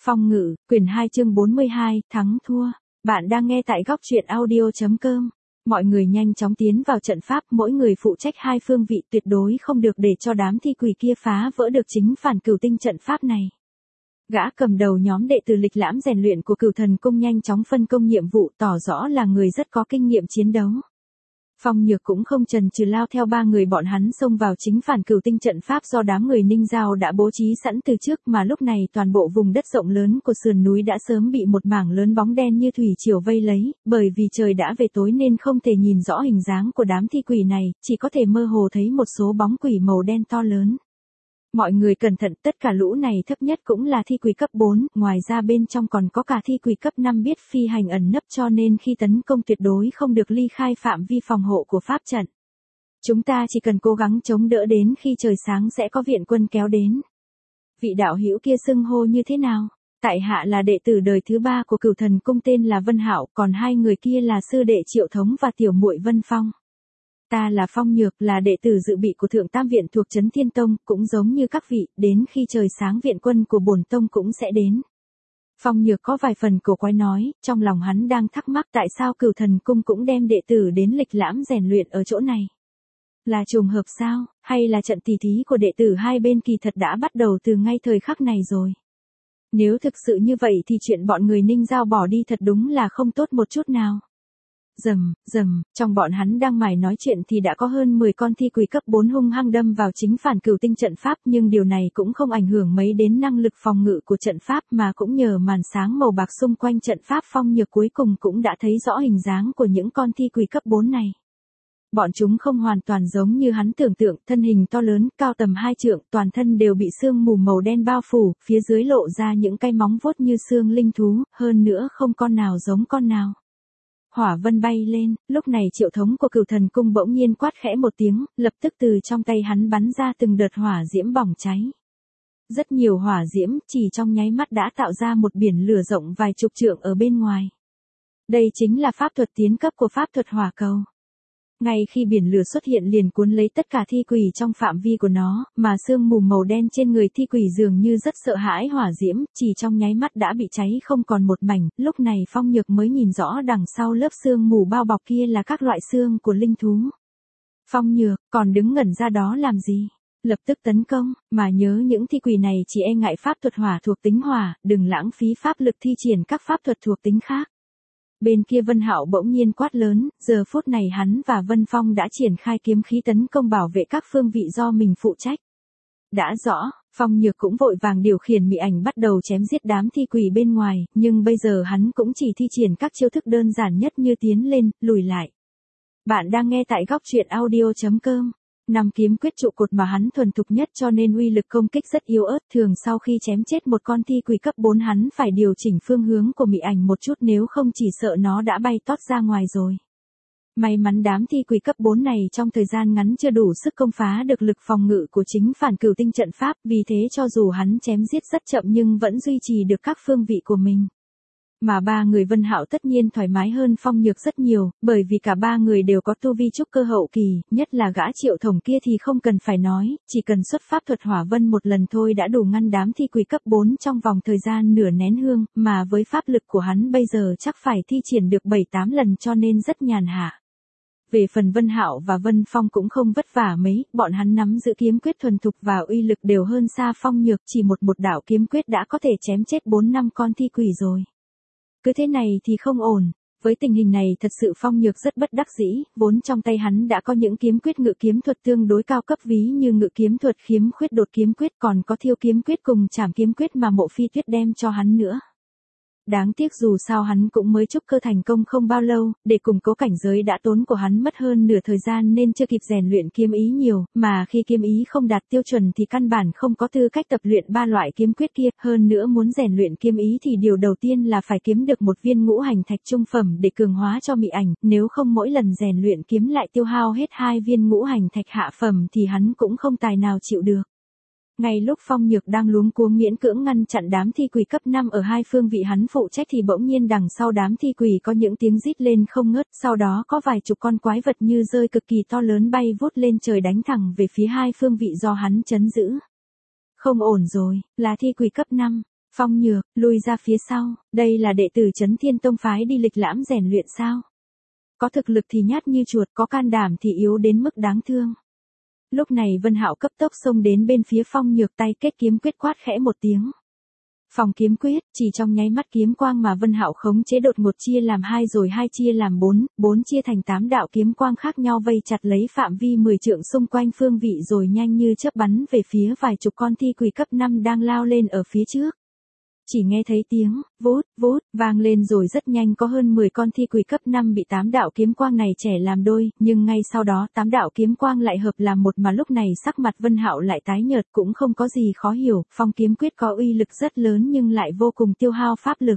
Phong ngự, quyển 2 chương 42, thắng thua. Bạn đang nghe tại góc truyện audio.com. Mọi người nhanh chóng tiến vào trận pháp, mỗi người phụ trách hai phương vị, tuyệt đối không được để cho đám thi quỷ kia phá vỡ được chính phản cửu tinh trận pháp này. Gã cầm đầu nhóm đệ tử lịch lãm rèn luyện của Cửu Thần Cung nhanh chóng phân công nhiệm vụ, tỏ rõ là người rất có kinh nghiệm chiến đấu. Phong Nhược cũng không chần chừ lao theo ba người bọn hắn xông vào chính phản cửu tinh trận pháp do đám người Ninh Giao đã bố trí sẵn từ trước, mà lúc này toàn bộ vùng đất rộng lớn của sườn núi đã sớm bị một mảng lớn bóng đen như thủy triều vây lấy, bởi vì trời đã về tối nên không thể nhìn rõ hình dáng của đám thi quỷ này, chỉ có thể mơ hồ thấy một số bóng quỷ màu đen to lớn. Mọi người cẩn thận, tất cả lũ này thấp nhất cũng là thi quỷ cấp 4, ngoài ra bên trong còn có cả thi quỷ cấp 5 biết phi hành ẩn nấp, cho nên khi tấn công tuyệt đối không được ly khai phạm vi phòng hộ của pháp trận. Chúng ta chỉ cần cố gắng chống đỡ đến khi trời sáng sẽ có viện quân kéo đến. Vị đạo hữu kia xưng hô như thế nào? Tại hạ là đệ tử đời thứ 3 của Cửu Thần Cung tên là Vân Hạo, còn hai người kia là sư đệ Triệu Thống và tiểu muội Vân Phong. Ta là Phong Nhược, là đệ tử dự bị của Thượng Tam Viện thuộc Trấn Thiên Tông, cũng giống như các vị, đến khi trời sáng viện quân của bổn tông cũng sẽ đến. Phong Nhược có vài phần cổ quái nói, trong lòng hắn đang thắc mắc tại sao Cửu Thần Cung cũng đem đệ tử đến lịch lãm rèn luyện ở chỗ này. Là trùng hợp sao, hay là trận tỉ thí của đệ tử hai bên kỳ thật đã bắt đầu từ ngay thời khắc này rồi. Nếu thực sự như vậy thì chuyện bọn người Ninh Giao bỏ đi thật đúng là không tốt một chút nào. Rầm, trong bọn hắn đang mải nói chuyện thì đã có hơn 10 con thi quỷ cấp 4 hung hăng đâm vào chính phản cửu tinh trận pháp, nhưng điều này cũng không ảnh hưởng mấy đến năng lực phòng ngự của trận pháp, mà cũng nhờ màn sáng màu bạc xung quanh trận pháp. Phong Nhược cuối cùng cũng đã thấy rõ hình dáng của những con thi quỷ cấp 4 này. Bọn chúng không hoàn toàn giống như hắn tưởng tượng, thân hình to lớn, cao tầm 2 trượng, toàn thân đều bị sương mù màu đen bao phủ, phía dưới lộ ra những cái móng vuốt như xương linh thú, hơn nữa không con nào giống con nào. Hỏa vân bay lên, lúc này Triệu Thống của Cửu Thần Cung bỗng nhiên quát khẽ một tiếng, lập tức từ trong tay hắn bắn ra từng đợt hỏa diễm bỏng cháy. Rất nhiều hỏa diễm, chỉ trong nháy mắt đã tạo ra một biển lửa rộng vài chục trượng ở bên ngoài. Đây chính là pháp thuật tiến cấp của pháp thuật hỏa cầu. Ngay khi biển lửa xuất hiện liền cuốn lấy tất cả thi quỷ trong phạm vi của nó, mà sương mù màu đen trên người thi quỷ dường như rất sợ hãi hỏa diễm, chỉ trong nháy mắt đã bị cháy không còn một mảnh. Lúc này Phong Nhược mới nhìn rõ đằng sau lớp sương mù bao bọc kia là các loại xương của linh thú. Phong Nhược, còn đứng ngẩn ra đó làm gì? Lập tức tấn công, mà nhớ những thi quỷ này chỉ e ngại pháp thuật hỏa thuộc tính hỏa, đừng lãng phí pháp lực thi triển các pháp thuật thuộc tính khác. Bên kia Vân Hạo bỗng nhiên quát lớn, giờ phút này hắn và Vân Phong đã triển khai kiếm khí tấn công bảo vệ các phương vị do mình phụ trách. Đã rõ, Phong Nhược cũng vội vàng điều khiển mị ảnh bắt đầu chém giết đám thi quỷ bên ngoài, nhưng bây giờ hắn cũng chỉ thi triển các chiêu thức đơn giản nhất như tiến lên, lùi lại. Bạn đang nghe tại góc truyện audio.com. 5 kiếm quyết trụ cột mà hắn thuần thục nhất cho nên uy lực công kích rất yếu ớt, thường sau khi chém chết một con thi quỷ cấp 4 hắn phải điều chỉnh phương hướng của mị ảnh một chút, nếu không chỉ sợ nó đã bay tót ra ngoài rồi. May mắn đám thi quỷ cấp 4 này trong thời gian ngắn chưa đủ sức công phá được lực phòng ngự của chính phản cửu tinh trận pháp, vì thế cho dù hắn chém giết rất chậm nhưng vẫn duy trì được các phương vị của mình. Mà ba người Vân Hạo tất nhiên thoải mái hơn Phong Nhược rất nhiều, bởi vì cả ba người đều có tu vi trúc cơ hậu kỳ, nhất là gã Triệu Thống kia thì không cần phải nói, chỉ cần xuất pháp thuật hỏa vân một lần thôi đã đủ ngăn đám thi quỷ cấp 4 trong vòng thời gian nửa nén hương, mà với pháp lực của hắn bây giờ chắc phải thi triển được 7-8 lần cho nên rất nhàn hạ. Về phần Vân Hạo và Vân Phong cũng không vất vả mấy, bọn hắn nắm giữ kiếm quyết thuần thục và uy lực đều hơn xa Phong Nhược, chỉ một đạo kiếm quyết đã có thể chém chết 4-5 con thi quỷ rồi. Cứ thế này thì không ổn, với tình hình này thật sự Phong Nhược rất bất đắc dĩ, vốn trong tay hắn đã có những kiếm quyết ngự kiếm thuật tương đối cao cấp ví như ngự kiếm thuật khiếm khuyết đột kiếm quyết, còn có thiêu kiếm quyết cùng trảm kiếm quyết mà Mộ Phi Tuyết đem cho hắn nữa. Đáng tiếc dù sao hắn cũng mới trúc cơ thành công không bao lâu, để củng cố cảnh giới đã tốn của hắn mất hơn nửa thời gian nên chưa kịp rèn luyện kiếm ý nhiều, mà khi kiếm ý không đạt tiêu chuẩn thì căn bản không có tư cách tập luyện ba loại kiếm quyết kia, hơn nữa muốn rèn luyện kiếm ý thì điều đầu tiên là phải kiếm được một viên ngũ hành thạch trung phẩm để cường hóa cho mị ảnh, nếu không mỗi lần rèn luyện kiếm lại tiêu hao hết 2 viên ngũ hành thạch hạ phẩm thì hắn cũng không tài nào chịu được. Ngay lúc Phong Nhược đang luống cuống miễn cưỡng ngăn chặn đám thi quỷ cấp 5 ở hai phương vị hắn phụ trách thì bỗng nhiên đằng sau đám thi quỷ có những tiếng rít lên không ngớt, sau đó có vài chục con quái vật như rơi cực kỳ to lớn bay vút lên trời đánh thẳng về phía hai phương vị do hắn trấn giữ. Không ổn rồi, là thi quỷ cấp 5. Phong Nhược, lui ra phía sau, đây là đệ tử Chấn Thiên Tông phái đi lịch lãm rèn luyện sao? Có thực lực thì nhát như chuột, có can đảm thì yếu đến mức đáng thương. Lúc này Vân Hạo cấp tốc xông đến bên phía Phong Nhược, tay kết kiếm quyết quát khẽ một tiếng. Phong kiếm quyết, chỉ trong nháy mắt kiếm quang mà Vân Hạo khống chế đột ngột chia làm 2 rồi 2 chia làm 4, 4 chia thành 8 đạo kiếm quang khác nhau vây chặt lấy phạm vi 10 trượng xung quanh phương vị rồi nhanh như chớp bắn về phía vài chục con thi quỷ cấp 5 đang lao lên ở phía trước. Chỉ nghe thấy tiếng vút vút vang lên rồi rất nhanh có hơn 10 con thi quỷ cấp 5 bị 8 đạo kiếm quang này chẻ làm đôi, nhưng ngay sau đó 8 đạo kiếm quang lại hợp làm một mà lúc này sắc mặt Vân Hạo lại tái nhợt, cũng không có gì khó hiểu, phong kiếm quyết có uy lực rất lớn nhưng lại vô cùng tiêu hao pháp lực.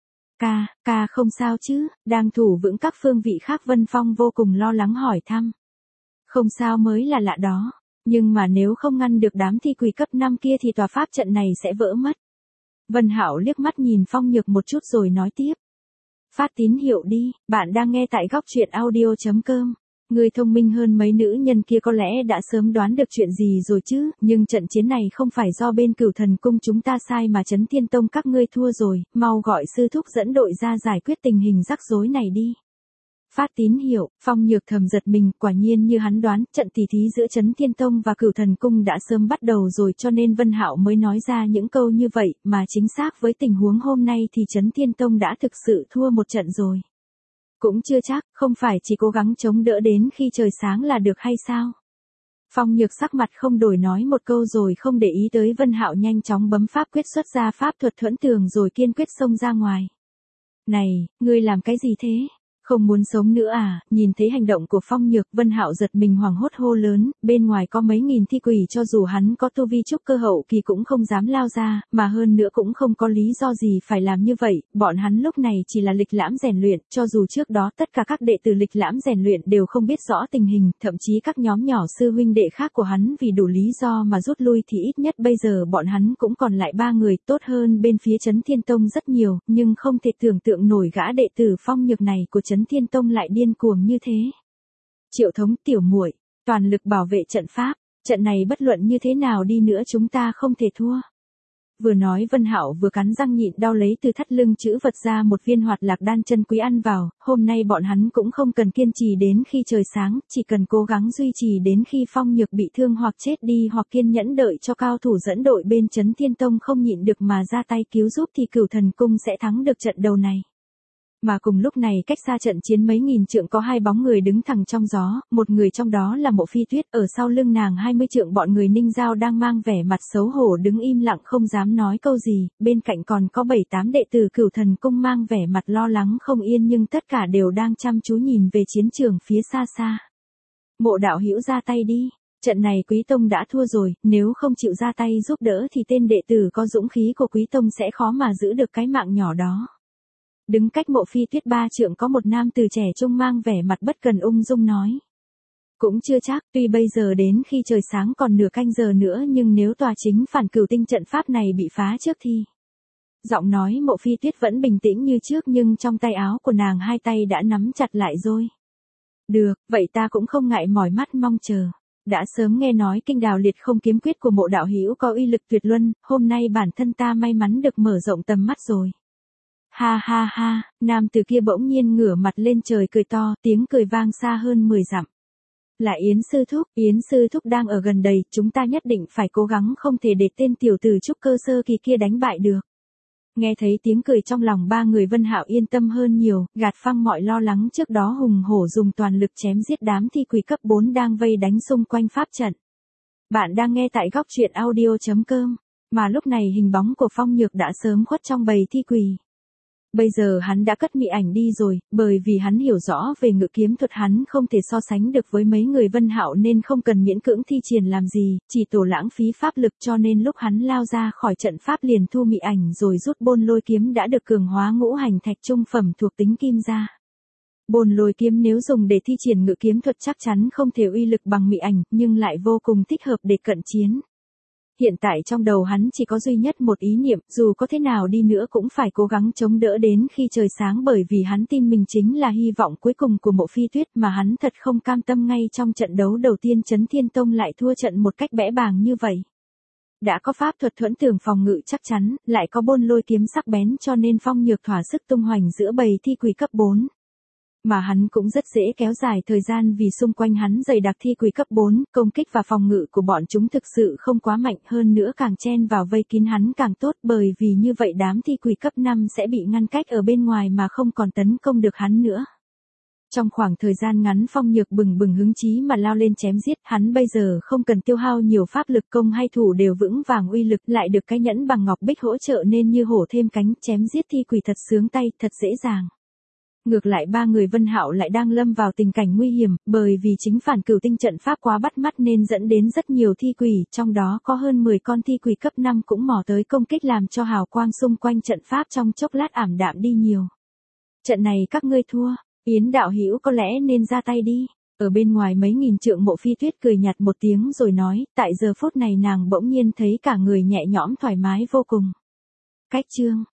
Ca không sao chứ, đang thủ vững các phương vị khác. Vân Phong vô cùng lo lắng hỏi thăm. Không sao mới là lạ đó, nhưng mà nếu không ngăn được đám thi quỷ cấp 5 kia thì tòa pháp trận này sẽ vỡ mất. Vân Hạo liếc mắt nhìn Phong Nhược một chút rồi nói tiếp. Phát tín hiệu đi, bạn đang nghe tại góc truyện audio.com. Người thông minh hơn mấy nữ nhân kia có lẽ đã sớm đoán được chuyện gì rồi chứ, nhưng trận chiến này không phải do bên Cửu Thần Cung chúng ta sai mà Chấn Thiên Tông các ngươi thua rồi, mau gọi sư thúc dẫn đội ra giải quyết tình hình rắc rối này đi. Phát tín hiệu, Phong Nhược thầm giật mình, quả nhiên như hắn đoán, trận tỉ thí giữa Chấn Thiên Tông và Cửu Thần Cung đã sớm bắt đầu rồi cho nên Vân Hạo mới nói ra những câu như vậy, mà chính xác với tình huống hôm nay thì Chấn Thiên Tông đã thực sự thua một trận rồi. Cũng chưa chắc, không phải chỉ cố gắng chống đỡ đến khi trời sáng là được hay sao? Phong Nhược sắc mặt không đổi nói một câu rồi không để ý tới Vân Hạo, nhanh chóng bấm pháp quyết xuất ra pháp thuật thuẫn tường rồi kiên quyết xông ra ngoài. Này, ngươi làm cái gì thế? Không muốn sống nữa à? Nhìn thấy hành động của Phong Nhược, Vân Hạo giật mình hoảng hốt hô lớn, bên ngoài có mấy nghìn thi quỷ, cho dù hắn có tu vi trúc cơ hậu kỳ cũng không dám lao ra, mà hơn nữa cũng không có lý do gì phải làm như vậy, bọn hắn lúc này chỉ là lịch lãm rèn luyện, cho dù trước đó tất cả các đệ tử lịch lãm rèn luyện đều không biết rõ tình hình, thậm chí các nhóm nhỏ sư huynh đệ khác của hắn vì đủ lý do mà rút lui thì ít nhất bây giờ bọn hắn cũng còn lại 3 người, tốt hơn bên phía Chấn Thiên Tông rất nhiều, nhưng không thể tưởng tượng nổi gã đệ tử Phong Nhược này của Chấn Thiên Tông lại điên cuồng như thế. Triệu Thống tiểu muội, toàn lực bảo vệ trận pháp, trận này bất luận như thế nào đi nữa chúng ta không thể thua. Vừa nói Vân Hạo vừa cắn răng nhịn đau lấy từ thắt lưng chữ vật ra một viên hoạt lạc đan chân quý ăn vào, hôm nay bọn hắn cũng không cần kiên trì đến khi trời sáng, chỉ cần cố gắng duy trì đến khi Phong Nhược bị thương hoặc chết đi hoặc kiên nhẫn đợi cho cao thủ dẫn đội bên Chấn Thiên Tông không nhịn được mà ra tay cứu giúp thì Cửu Thần Cung sẽ thắng được trận đầu này. Mà cùng lúc này cách xa trận chiến mấy nghìn trượng có 2 bóng người đứng thẳng trong gió, một người trong đó là Mộ Phi Tuyết, ở sau lưng nàng 20 trượng bọn người Ninh Giao đang mang vẻ mặt xấu hổ đứng im lặng không dám nói câu gì, bên cạnh còn có 7-8 đệ tử Cửu Thần Cung mang vẻ mặt lo lắng không yên nhưng tất cả đều đang chăm chú nhìn về chiến trường phía xa xa. Mộ đạo hữu ra tay đi, trận này Quý Tông đã thua rồi, nếu không chịu ra tay giúp đỡ thì tên đệ tử có dũng khí của Quý Tông sẽ khó mà giữ được cái mạng nhỏ đó. Đứng cách Mộ Phi Tuyết 3 trượng có một nam tử trẻ trung mang vẻ mặt bất cần ung dung nói. Cũng chưa chắc, tuy bây giờ đến khi trời sáng còn nửa canh giờ nữa nhưng nếu tòa chính phản Cửu Tinh trận pháp này bị phá trước thì... Giọng nói Mộ Phi Tuyết vẫn bình tĩnh như trước nhưng trong tay áo của nàng 2 tay đã nắm chặt lại rồi. Được, vậy ta cũng không ngại mỏi mắt mong chờ. Đã sớm nghe nói kinh đào liệt không kiếm quyết của Mộ đạo hữu có uy lực tuyệt luân, hôm nay bản thân ta may mắn được mở rộng tầm mắt rồi. Ha ha ha, nam từ kia bỗng nhiên ngửa mặt lên trời cười to, tiếng cười vang xa hơn 10 dặm. Là Yến sư thúc đang ở gần đây, chúng ta nhất định phải cố gắng không thể để tên tiểu tử trúc cơ sơ kỳ kia đánh bại được. Nghe thấy tiếng cười trong lòng 3 người Vân Hạo yên tâm hơn nhiều, gạt phăng mọi lo lắng trước đó hùng hổ dùng toàn lực chém giết đám thi quỷ cấp 4 đang vây đánh xung quanh pháp trận. Bạn đang nghe tại góc truyện audio.com, mà lúc này hình bóng của Phong Nhược đã sớm khuất trong bầy thi quỷ. Bây giờ hắn đã cất mị ảnh đi rồi, bởi vì hắn hiểu rõ về ngự kiếm thuật hắn không thể so sánh được với mấy người Vân Hạo nên không cần miễn cưỡng thi triển làm gì, chỉ tổ lãng phí pháp lực cho nên lúc hắn lao ra khỏi trận pháp liền thu mị ảnh rồi rút Bôn Lôi kiếm đã được cường hóa ngũ hành thạch trung phẩm thuộc tính kim ra. Bôn Lôi kiếm nếu dùng để thi triển ngự kiếm thuật chắc chắn không thể uy lực bằng mị ảnh, nhưng lại vô cùng thích hợp để cận chiến. Hiện tại trong đầu hắn chỉ có duy nhất một ý niệm, dù có thế nào đi nữa cũng phải cố gắng chống đỡ đến khi trời sáng bởi vì hắn tin mình chính là hy vọng cuối cùng của Mộ Phi Tuyết mà hắn thật không cam tâm ngay trong trận đấu đầu tiên Chấn Thiên Tông lại thua trận một cách bẽ bàng như vậy. Đã có pháp thuật thuẫn tường phòng ngự chắc chắn, lại có bôn lôi kiếm sắc bén cho nên Phong Nhược thỏa sức tung hoành giữa bầy thi quỷ cấp 4. Mà hắn cũng rất dễ kéo dài thời gian vì xung quanh hắn dày đặc thi quỷ cấp 4, công kích và phòng ngự của bọn chúng thực sự không quá mạnh, hơn nữa càng chen vào vây kín hắn càng tốt, bởi vì như vậy đám thi quỷ cấp 5 sẽ bị ngăn cách ở bên ngoài mà không còn tấn công được hắn nữa. Trong khoảng thời gian ngắn Phong Nhược bừng bừng hứng chí mà lao lên chém giết, hắn bây giờ không cần tiêu hao nhiều pháp lực, công hay thủ đều vững vàng uy lực, lại được cái nhẫn bằng ngọc bích hỗ trợ nên như hổ thêm cánh, chém giết thi quỷ thật sướng tay, thật dễ dàng. Ngược lại ba người Vân Hạo lại đang lâm vào tình cảnh nguy hiểm, bởi vì chính phản cửu tinh trận pháp quá bắt mắt nên dẫn đến rất nhiều thi quỷ, trong đó có hơn 10 con thi quỷ cấp 5 cũng mò tới công kích làm cho hào quang xung quanh trận pháp trong chốc lát ảm đạm đi nhiều. Trận này các ngươi thua, Yến đạo hữu có lẽ nên ra tay đi. Ở bên ngoài mấy nghìn trượng Mộ Phi Tuyết cười nhạt một tiếng rồi nói, tại giờ phút này nàng bỗng nhiên thấy cả người nhẹ nhõm thoải mái vô cùng. Cách chương